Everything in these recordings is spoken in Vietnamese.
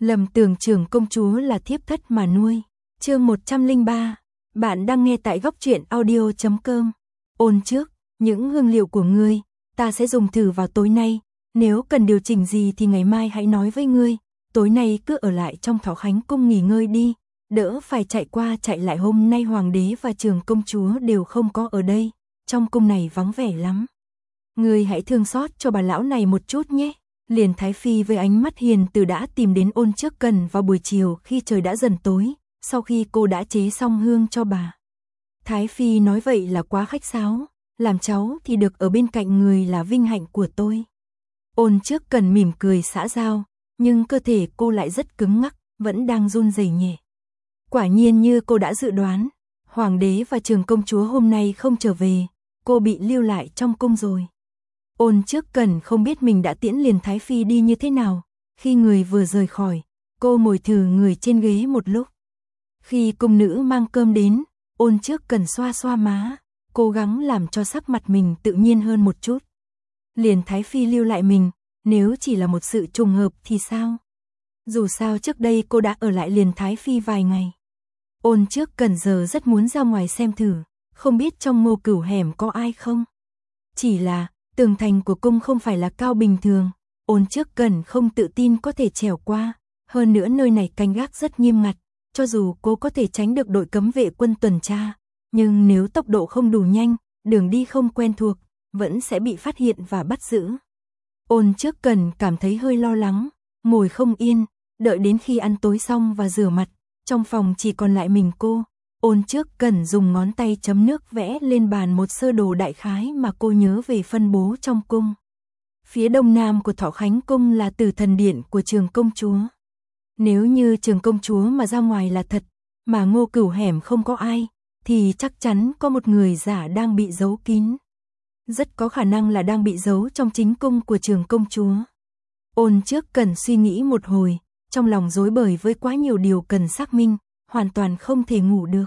Lầm tưởng trưởng công chúa là thiếp thất mà nuôi. Chương 103. Bạn đang nghe tại góc truyện audio.com. Ôn trước, những hương liệu của ngươi, ta sẽ dùng thử vào tối nay. Nếu cần điều chỉnh gì thì ngày mai hãy nói với ngươi. Tối nay cứ ở lại trong Thọ Khánh cung nghỉ ngơi đi. Đỡ phải chạy qua chạy lại, hôm nay hoàng đế và trưởng công chúa đều không có ở đây. Trong cung này vắng vẻ lắm. Ngươi hãy thương xót cho bà lão này một chút nhé. Liền Thái Phi với ánh mắt hiền từ đã tìm đến Ôn Trước Cần vào buổi chiều khi trời đã dần tối, sau khi cô đã chế xong hương cho bà. Thái Phi nói vậy là quá khách sáo, làm cháu thì được ở bên cạnh người là vinh hạnh của tôi. Ôn Trước Cần mỉm cười xã giao, nhưng cơ thể cô lại rất cứng ngắc, vẫn đang run rẩy nhẹ. Quả nhiên như cô đã dự đoán, hoàng đế và trưởng công chúa hôm nay không trở về, cô bị lưu lại trong cung rồi. Ôn Trước Cần không biết mình đã tiễn liền Thái Phi đi như thế nào, khi người vừa rời khỏi, cô ngồi thử người trên ghế một lúc. Khi cung nữ mang cơm đến, Ôn Trước Cần xoa xoa má, cố gắng làm cho sắc mặt mình tự nhiên hơn một chút. Liền Thái Phi lưu lại mình, nếu chỉ là một sự trùng hợp thì sao? Dù sao trước đây cô đã ở lại liền Thái Phi vài ngày. Ôn Trước Cần giờ rất muốn ra ngoài xem thử, không biết trong Ngô Cửu hẻm có ai không? Chỉ là tường thành của cung không phải là cao bình thường, Ôn Trước Cần không tự tin có thể trèo qua, hơn nữa nơi này canh gác rất nghiêm ngặt, cho dù cô có thể tránh được đội cấm vệ quân tuần tra, nhưng nếu tốc độ không đủ nhanh, đường đi không quen thuộc, vẫn sẽ bị phát hiện và bắt giữ. Ôn Trước Cần cảm thấy hơi lo lắng, ngồi không yên, đợi đến khi ăn tối xong và rửa mặt, trong phòng chỉ còn lại mình cô. Ôn Trước Cần dùng ngón tay chấm nước vẽ lên bàn một sơ đồ đại khái mà cô nhớ về phân bố trong cung. Phía đông nam của Thọ Khánh cung là Tử Thần Điện của trưởng công chúa. Nếu như trưởng công chúa mà ra ngoài là thật, mà Ngô Cửu hẻm không có ai, thì chắc chắn có một người giả đang bị giấu kín. Rất có khả năng là đang bị giấu trong chính cung của trưởng công chúa. Ôn Trước Cần suy nghĩ một hồi, trong lòng rối bời với quá nhiều điều cần xác minh, hoàn toàn không thể ngủ được.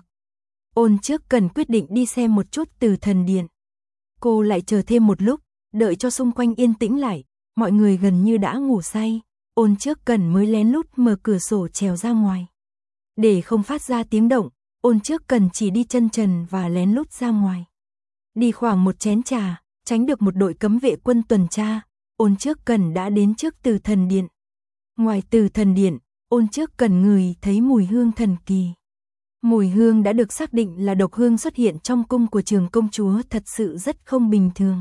Ôn Trước Cần quyết định đi xem một chút Tử Thần Điện. Cô lại chờ thêm một lúc, đợi cho xung quanh yên tĩnh lại, mọi người gần như đã ngủ say, Ôn Trước Cần mới lén lút mở cửa sổ trèo ra ngoài. Để không phát ra tiếng động, Ôn Trước Cần chỉ đi chân trần và lén lút ra ngoài. Đi khoảng một chén trà, tránh được một đội cấm vệ quân tuần tra, Ôn Trước Cần đã đến trước Tử Thần Điện. Ngoài Tử Thần Điện, Ôn Trước Cần ngửi thấy mùi hương thần kỳ. Mùi hương đã được xác định là độc hương xuất hiện trong cung của trưởng công chúa, thật sự rất không bình thường.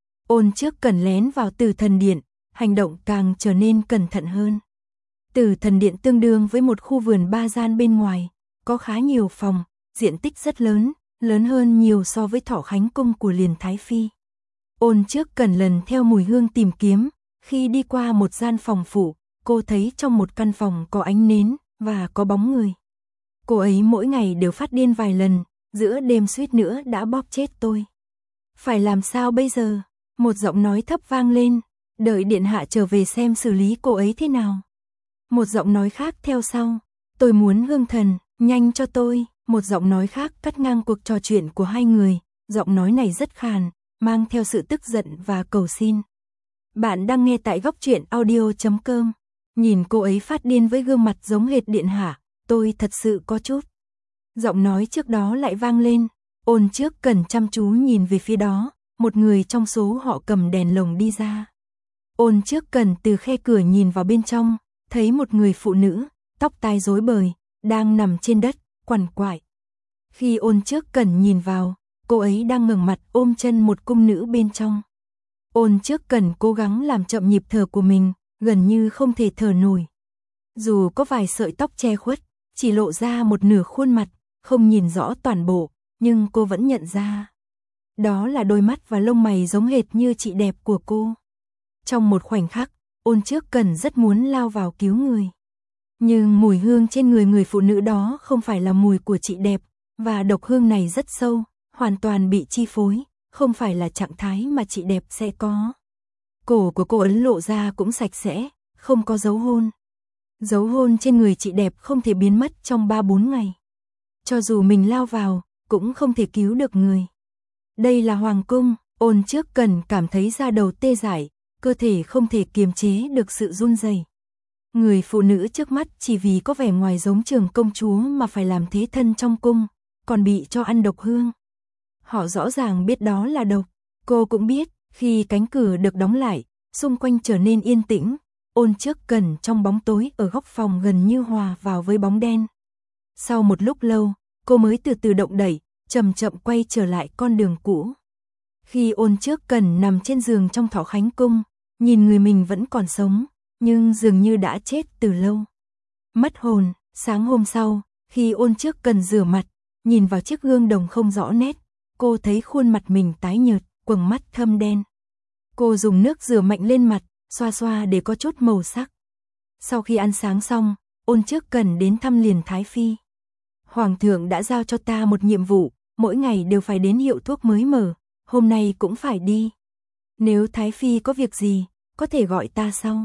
Ôn Trước Cần lén vào Tử Thần Điện, hành động càng trở nên cẩn thận hơn. Tử Thần Điện tương đương với một khu vườn ba gian bên ngoài, có khá nhiều phòng, diện tích rất lớn, lớn hơn nhiều so với Thọ Khánh cung của liền Thái Phi. Ôn Trước Cần lần theo mùi hương tìm kiếm, khi đi qua một gian phòng phụ, cô thấy trong một căn phòng có ánh nến và có bóng người. Cô ấy mỗi ngày đều phát điên vài lần, giữa đêm suýt nữa đã bóp chết tôi. Phải làm sao bây giờ? Một giọng nói thấp vang lên, đợi điện hạ trở về xem xử lý cô ấy thế nào. Một giọng nói khác theo sau, tôi muốn hương thần, nhanh cho tôi. Một giọng nói khác cắt ngang cuộc trò chuyện của hai người, giọng nói này rất khàn, mang theo sự tức giận và cầu xin. Bạn đang nghe tại góc truyện audio.com. Nhìn cô ấy phát điên với gương mặt giống hệt điện hạ, tôi thật sự có chút. Giọng nói trước đó lại vang lên, Ôn Trước Cần chăm chú nhìn về phía đó, một người trong số họ cầm đèn lồng đi ra. Ôn Trước Cần từ khe cửa nhìn vào bên trong, thấy một người phụ nữ, tóc tai rối bời, đang nằm trên đất, quằn quại. Khi Ôn Trước Cần nhìn vào, cô ấy đang ngẩng mặt ôm chân một cung nữ bên trong. Ôn Trước Cần cố gắng làm chậm nhịp thở của mình, gần như không thể thở nổi. Dù có vài sợi tóc che khuất, chỉ lộ ra một nửa khuôn mặt, không nhìn rõ toàn bộ, nhưng cô vẫn nhận ra. Đó là đôi mắt và lông mày giống hệt như chị đẹp của cô. Trong một khoảnh khắc, Ôn Trước Cần rất muốn lao vào cứu người. Nhưng mùi hương trên người người phụ nữ đó không phải là mùi của chị đẹp, và độc hương này rất sâu, hoàn toàn bị chi phối, không phải là trạng thái mà chị đẹp sẽ có. Cổ của cô ấn lộ ra cũng sạch sẽ, không có dấu hôn. Dấu hôn trên người chị đẹp không thể biến mất trong 3-4 ngày. Cho dù mình lao vào, cũng không thể cứu được người. Đây là hoàng cung, Ôn Trước Cần cảm thấy da đầu tê dại, cơ thể không thể kiềm chế được sự run rẩy. Người phụ nữ trước mắt chỉ vì có vẻ ngoài giống Trường công chúa mà phải làm thế thân trong cung, còn bị cho ăn độc hương. Họ rõ ràng biết đó là độc. Cô cũng biết, khi cánh cửa được đóng lại, xung quanh trở nên yên tĩnh, Ôn Trước Cẩn trong bóng tối ở góc phòng gần như hòa vào với bóng đen. Sau một lúc lâu, cô mới từ từ động đậy, chậm chậm quay trở lại con đường cũ. Khi Ôn Trước Cẩn nằm trên giường trong Thọ Khánh Cung, nhìn người mình vẫn còn sống, nhưng dường như đã chết từ lâu. Mất hồn. Sáng hôm sau, khi Ôn Trước Cẩn rửa mặt, nhìn vào chiếc gương đồng không rõ nét, cô thấy khuôn mặt mình tái nhợt, quầng mắt thâm đen. Cô dùng nước rửa mạnh lên mặt, xoa xoa để có chút màu sắc. Sau khi ăn sáng xong, Ôn Trước Cẩn đến thăm liền Thái Phi. Hoàng thượng đã giao cho ta một nhiệm vụ, mỗi ngày đều phải đến hiệu thuốc mới mở, hôm nay cũng phải đi. Nếu Thái Phi có việc gì, có thể gọi ta sau.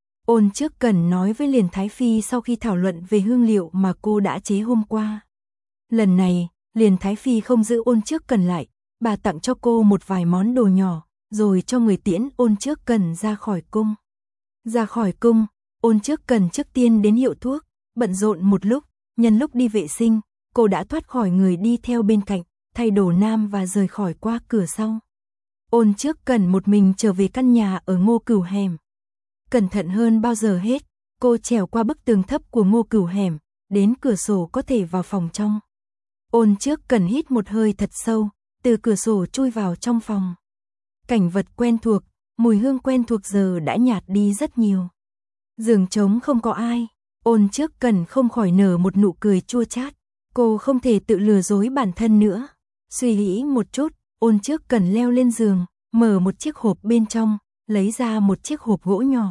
Ôn Trước Cẩn nói với liền Thái Phi sau khi thảo luận về hương liệu mà cô đã chế hôm qua. Lần này, liền Thái Phi không giữ Ôn Trước Cẩn lại, bà tặng cho cô một vài món đồ nhỏ, rồi cho người tiễn Ôn Trước Cẩn ra khỏi cung. Ra khỏi cung, Ôn Trước Cẩn trước tiên đến hiệu thuốc, bận rộn một lúc, nhân lúc đi vệ sinh, cô đã thoát khỏi người đi theo bên cạnh, thay đồ nam và rời khỏi qua cửa sau. Ôn Trước Cẩn một mình trở về căn nhà ở Ngô Cửu hẻm. Cẩn thận hơn bao giờ hết, cô trèo qua bức tường thấp của Ngô Cửu hẻm, đến cửa sổ có thể vào phòng trong. Ôn Trước Cẩn hít một hơi thật sâu, từ cửa sổ chui vào trong phòng. Cảnh vật quen thuộc, mùi hương quen thuộc giờ đã nhạt đi rất nhiều. Giường trống không có ai, Ôn Trước Cẩn không khỏi nở một nụ cười chua chát. Cô không thể tự lừa dối bản thân nữa. Suy nghĩ một chút, Ôn Trước Cẩn leo lên giường, mở một chiếc hộp bên trong, lấy ra một chiếc hộp gỗ nhỏ.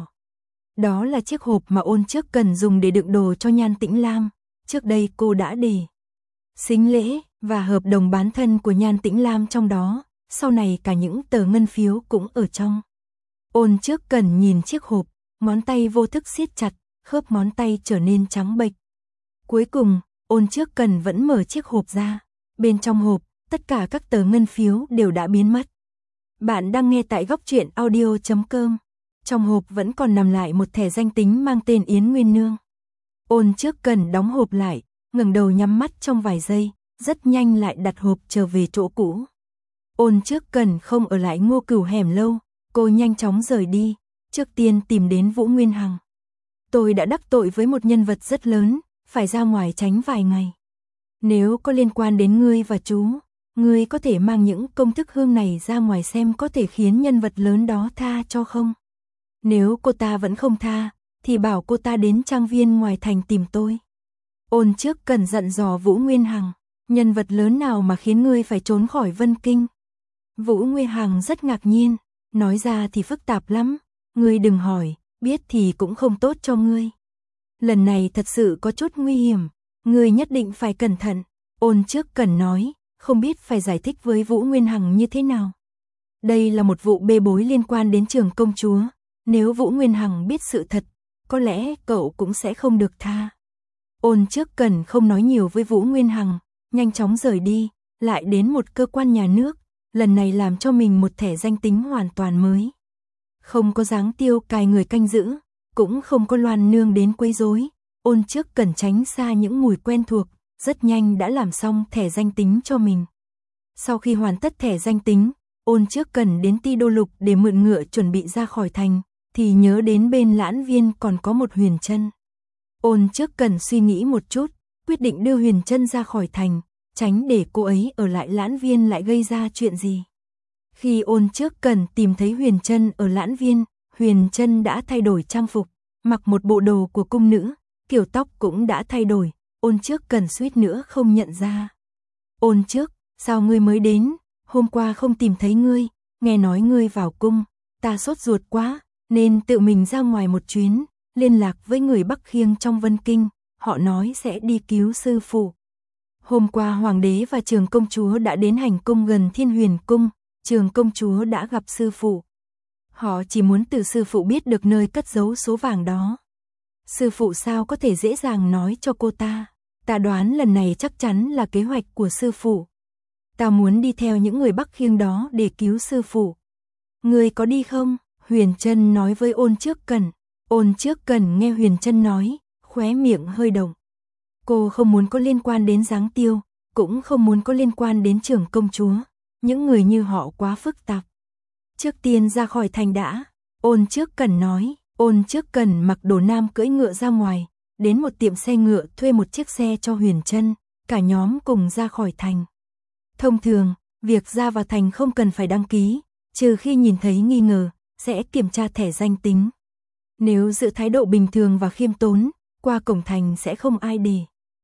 Đó là chiếc hộp mà Ôn Trước Cẩn dùng để đựng đồ cho Nhan Tĩnh Lam. Trước đây cô đã để sính lễ và hợp đồng bán thân của Nhan Tĩnh Lam trong đó, sau này cả những tờ ngân phiếu cũng ở trong. Ôn Trước Cẩn nhìn chiếc hộp, ngón tay vô thức siết chặt, khớp ngón tay trở nên trắng bệch. Cuối cùng, Ôn Trước Cẩn vẫn mở chiếc hộp ra. Bên trong hộp, tất cả các tờ ngân phiếu đều đã biến mất. Bạn đang nghe tại góc truyện audio.com. Trong hộp vẫn còn nằm lại một thẻ danh tính mang tên Yến Nguyên Nương. Ôn Trước Cẩn đóng hộp lại, ngẩng đầu nhắm mắt trong vài giây, rất nhanh lại đặt hộp trở về chỗ cũ. Ôn Trước Cẩn không ở lại Ngô Cửu hẻm lâu, cô nhanh chóng rời đi, trước tiên tìm đến Vũ Nguyên Hằng. Tôi đã đắc tội với một nhân vật rất lớn, phải ra ngoài tránh vài ngày. Nếu có liên quan đến ngươi và chú, ngươi có thể mang những công thức hương này ra ngoài xem có thể khiến nhân vật lớn đó tha cho không? Nếu cô ta vẫn không tha, thì bảo cô ta đến trang viên ngoài thành tìm tôi. Ôn Trước Cẩn dặn dò Vũ Nguyên Hằng, nhân vật lớn nào mà khiến ngươi phải trốn khỏi Vân Kinh? Vũ Nguyên Hằng rất ngạc nhiên, nói ra thì phức tạp lắm, ngươi đừng hỏi, biết thì cũng không tốt cho ngươi. Lần này thật sự có chút nguy hiểm, ngươi nhất định phải cẩn thận. Ôn Trước Cẩn nói, không biết phải giải thích với Vũ Nguyên Hằng như thế nào. Đây là một vụ bê bối liên quan đến Trường công chúa, nếu Vũ Nguyên Hằng biết sự thật, có lẽ cậu cũng sẽ không được tha. Ôn Trước Cẩn không nói nhiều với Vũ Nguyên Hằng, nhanh chóng rời đi, lại đến một cơ quan nhà nước, lần này làm cho mình một thẻ danh tính hoàn toàn mới. Không có Giáng Tiêu cài người canh giữ, cũng không có Loan Nương đến quấy rối. Ôn Trước Cẩn tránh xa những mùi quen thuộc, rất nhanh đã làm xong thẻ danh tính cho mình. Sau khi hoàn tất thẻ danh tính, Ôn Trước Cẩn đến Ti Đô Lục để mượn ngựa chuẩn bị ra khỏi thành, thì nhớ đến bên Lãn Viên còn có một Huyền Trân. Ôn Trước Cẩn suy nghĩ một chút, quyết định đưa Huyền Trân ra khỏi thành, tránh để cô ấy ở lại Lãn Viên lại gây ra chuyện gì. Khi Ôn Trước Cẩn tìm thấy Huyền Trân ở Lãn Viên, Huyền Trân đã thay đổi trang phục, mặc một bộ đồ của cung nữ, kiểu tóc cũng đã thay đổi, Ôn Trước Cẩn suýt nữa không nhận ra. Ôn Trước, sao ngươi mới đến, hôm qua không tìm thấy ngươi, nghe nói ngươi vào cung, ta sốt ruột quá, nên tự mình ra ngoài một chuyến, liên lạc với người Bắc Khiêng trong Vân Kinh, họ nói sẽ đi cứu sư phụ. Hôm qua Hoàng đế và Trường công chúa đã đến hành cung gần Thiên Huyền Cung, Trường công chúa đã gặp sư phụ. Họ chỉ muốn từ sư phụ biết được nơi cất giấu số vàng đó. Sư phụ sao có thể dễ dàng nói cho cô ta? Ta đoán lần này chắc chắn là kế hoạch của sư phụ. Ta muốn đi theo những người Bắc Khiêng đó để cứu sư phụ. Ngươi có đi không? Huyền Trân nói với Ôn Trước Cẩn. Ôn Trước Cần nghe Huyền Trân nói, khóe miệng hơi động. Cô không muốn có liên quan đến Giáng Tiêu, cũng không muốn có liên quan đến trưởng công chúa. Những người như họ quá phức tạp. Trước tiên ra khỏi thành đã. Ôn Trước Cần nói. Ôn Trước Cần mặc đồ nam cưỡi ngựa ra ngoài, đến một tiệm xe ngựa thuê một chiếc xe cho Huyền Trân, cả nhóm cùng ra khỏi thành. Thông thường, việc ra vào thành không cần phải đăng ký, trừ khi nhìn thấy nghi ngờ, sẽ kiểm tra thẻ danh tính. Nếu giữ thái độ bình thường và khiêm tốn, qua cổng thành sẽ không ai để.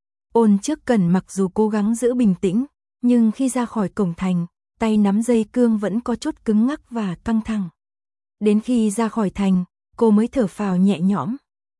Ôn Trước Cần mặc dù cố gắng giữ bình tĩnh, nhưng khi ra khỏi cổng thành, tay nắm dây cương vẫn có chút cứng ngắc và căng thẳng. Đến khi ra khỏi thành, cô mới thở phào nhẹ nhõm.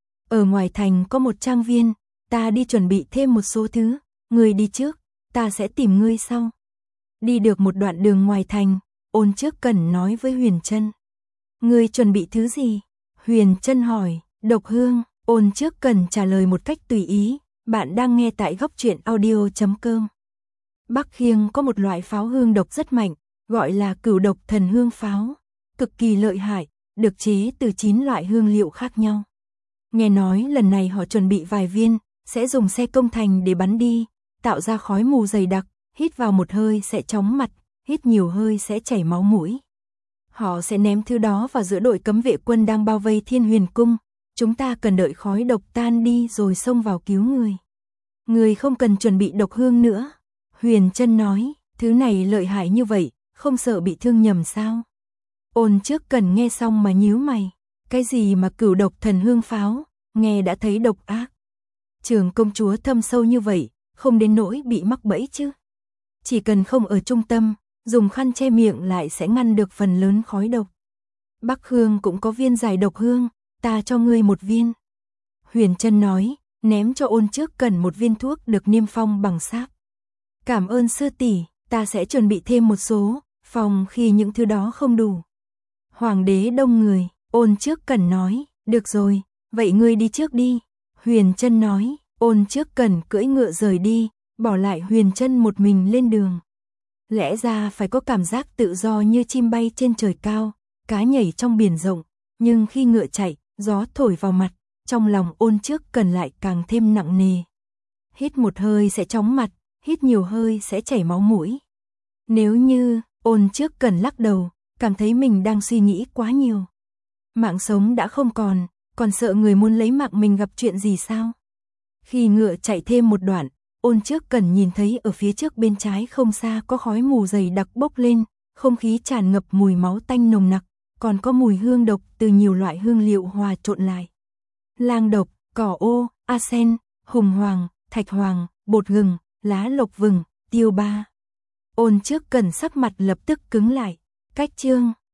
Ở ngoài thành có một trang viên, ta đi chuẩn bị thêm một số thứ, ngươi đi trước, ta sẽ tìm ngươi sau. Đi được một đoạn đường ngoài thành, Ôn Trước Cần nói với Huyền Trân. Ngươi chuẩn bị thứ gì? Huyền Trân hỏi. Độc hương. Ôn Trước Cần trả lời một cách tùy ý. Bạn đang nghe tại góc truyện audio.com. Bắc Khiêng có một loại pháo hương độc rất mạnh, gọi là Cửu Độc Thần Hương pháo, cực kỳ lợi hại, được chế từ 9 loại hương liệu khác nhau. Nghe nói lần này họ chuẩn bị vài viên, sẽ dùng xe công thành để bắn đi, tạo ra khói mù dày đặc, hít vào một hơi sẽ chóng mặt, hít nhiều hơi sẽ chảy máu mũi. Họ sẽ ném thứ đó vào giữa đội cấm vệ quân đang bao vây Thiên Huyền Cung, chúng ta cần đợi khói độc tan đi rồi xông vào cứu người. Người không cần chuẩn bị độc hương nữa. Huyền Trân nói, thứ này lợi hại như vậy, không sợ bị thương nhầm sao? Ôn Trước Cần nghe xong mà nhíu mày, cái gì mà Cửu Độc Thần Hương pháo, nghe đã thấy độc ác. Trưởng công chúa thâm sâu như vậy, không đến nỗi bị mắc bẫy chứ. Chỉ cần không ở trung tâm, dùng khăn che miệng lại sẽ ngăn được phần lớn khói độc. Bắc Hương cũng có viên giải độc hương, ta cho ngươi một viên. Huyền Trân nói, ném cho Ôn Trước Cần một viên thuốc được niêm phong bằng sáp. Cảm ơn sư tỷ, ta sẽ chuẩn bị thêm một số, phòng khi những thứ đó không đủ. Hoàng đế đông người, Ôn Trước Cần nói, được rồi, vậy ngươi đi trước đi. Huyền Trân nói, Ôn Trước Cần cưỡi ngựa rời đi, bỏ lại Huyền Trân một mình lên đường. Lẽ ra phải có cảm giác tự do như chim bay trên trời cao, cá nhảy trong biển rộng, nhưng khi ngựa chạy, gió thổi vào mặt, trong lòng Ôn Trước Cần lại càng thêm nặng nề. Hít một hơi sẽ chóng mặt, hít nhiều hơi sẽ chảy máu mũi. Nếu như, Ôn Trước Cần lắc đầu, cảm thấy mình đang suy nghĩ quá nhiều. Mạng sống đã không còn sợ người muốn lấy mạng mình gặp chuyện gì sao? Khi ngựa chạy thêm một đoạn, Ôn Trước Cần nhìn thấy ở phía trước bên trái không xa có khói mù dày đặc bốc lên, không khí tràn ngập mùi máu tanh nồng nặc, còn có mùi hương độc từ nhiều loại hương liệu hòa trộn lại. Lang độc, cỏ ô, arsen, hùng hoàng, thạch hoàng, bột gừng, lá lộc vừng, tiêu ba. Ôn Trước Cần sắc mặt lập tức cứng lại. Cách chương